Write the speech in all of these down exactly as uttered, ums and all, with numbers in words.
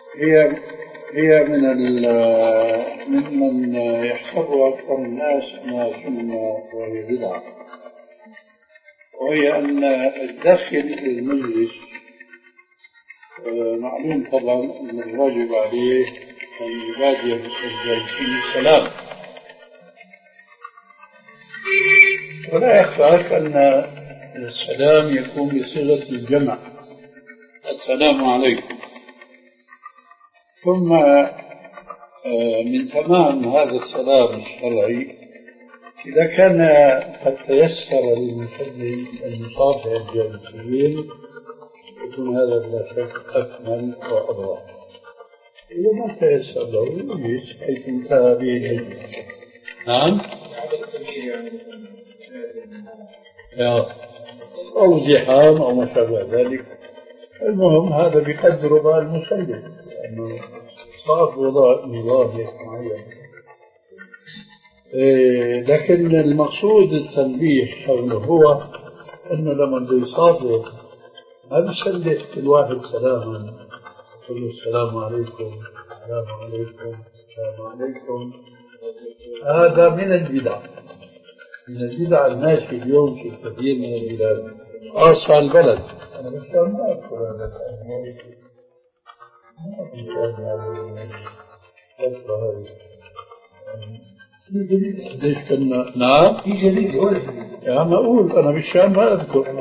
هي هي من ممن يحسبها أكثر الناس أنها سنة وهي بدعة، وهي أن الداخل في المجلس معلوم طبعا أن الواجب عليه أن يبادر بالجالسين السلام، ولا يخفاك أن السلام يكون بصيغة الجمع، السلام عليكم. ثم من تمام هذا السلام الشرعي إذا كان قد تيسر للمسلم المصافحة الجالسين يكون هذا لا شك أكمل وأضوى. إذا ما تيسر له يجلس حيث انتهى به المجلس. نعم. أو زحام أو ما شابه ذلك. المهم هذا بقدر رضا المسلم، لأنه صار وضع نظام معين. إيه لكن المقصود التنبيه حوله هو أنه لما بده يصافح ما بيسلف كل واحد سلاما، يقول له السلام عليكم السلام عليكم السلام عليكم. هذا من البدع، من البدع الماشي اليوم في كثير من البلاد خاصة البلد. أنا مش ما أذكر هذا ليش كنا نعم في جديد يا ما أقول أنا بالشام ما أذكر.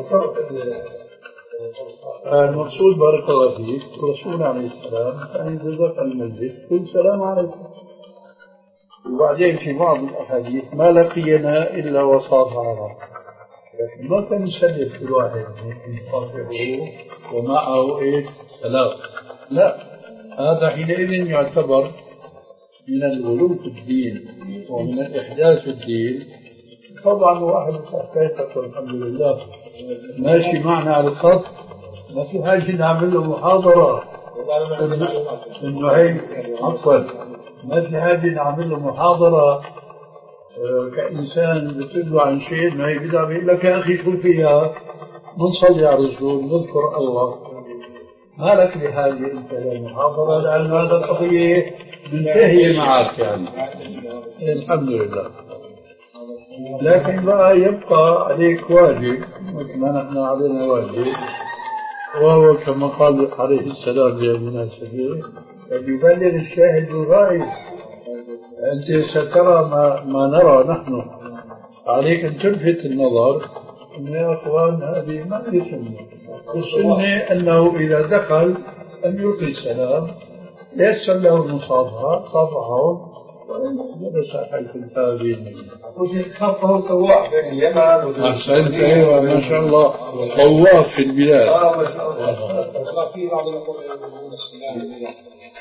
المقصود بارك الله فيك الرسول عليه السلام كان إذا دخل المسجد قل السلام عليكم، وبعدين في بعض الأحاديث ما لقينا إلا وصافحنا، لكن ما كان يسلف كل واحد يصافحه ومعه إيه سلام، لا، هذا حينئذ يعتبر من الغلو في الدين ومن الإحداث في الدين. طبعا واحد صحيح والحمد لله ماشي معنا على الخط، ما في حاجة نعمل له محاضرة إنه هي عفوا ما في حاجة نعمل له محاضرة كإنسان بتقول عن شيء ما هي بدأ بيقول لك يا أخي شو فيها نصلي على الرسول نذكر الله، ما لك بحاجة أنت للمحاضرة لأن هذا القضية منتهية معك يعني الحمد لله. لكن بقى يبقى عليك واجب مثل ما نحن علينا واجب، وهو كما قال عليه السلام للمناسبة يبلغ الشاهد الغائب. أنت سترى ما, ما نرى نحن، عليك أن تلفت النظر أن يا أخوان هذه ما هي سنة. السنة أنه إذا دخل أن يلقي السلام يسر له المصافحة صافحهم وجلس حيث انتهى به المجلس. خاصة طواف بين اليمن أحسنت. أيوة ما شاء الله طواف في البلاد. اه ما شاء الله. في بعض الأمور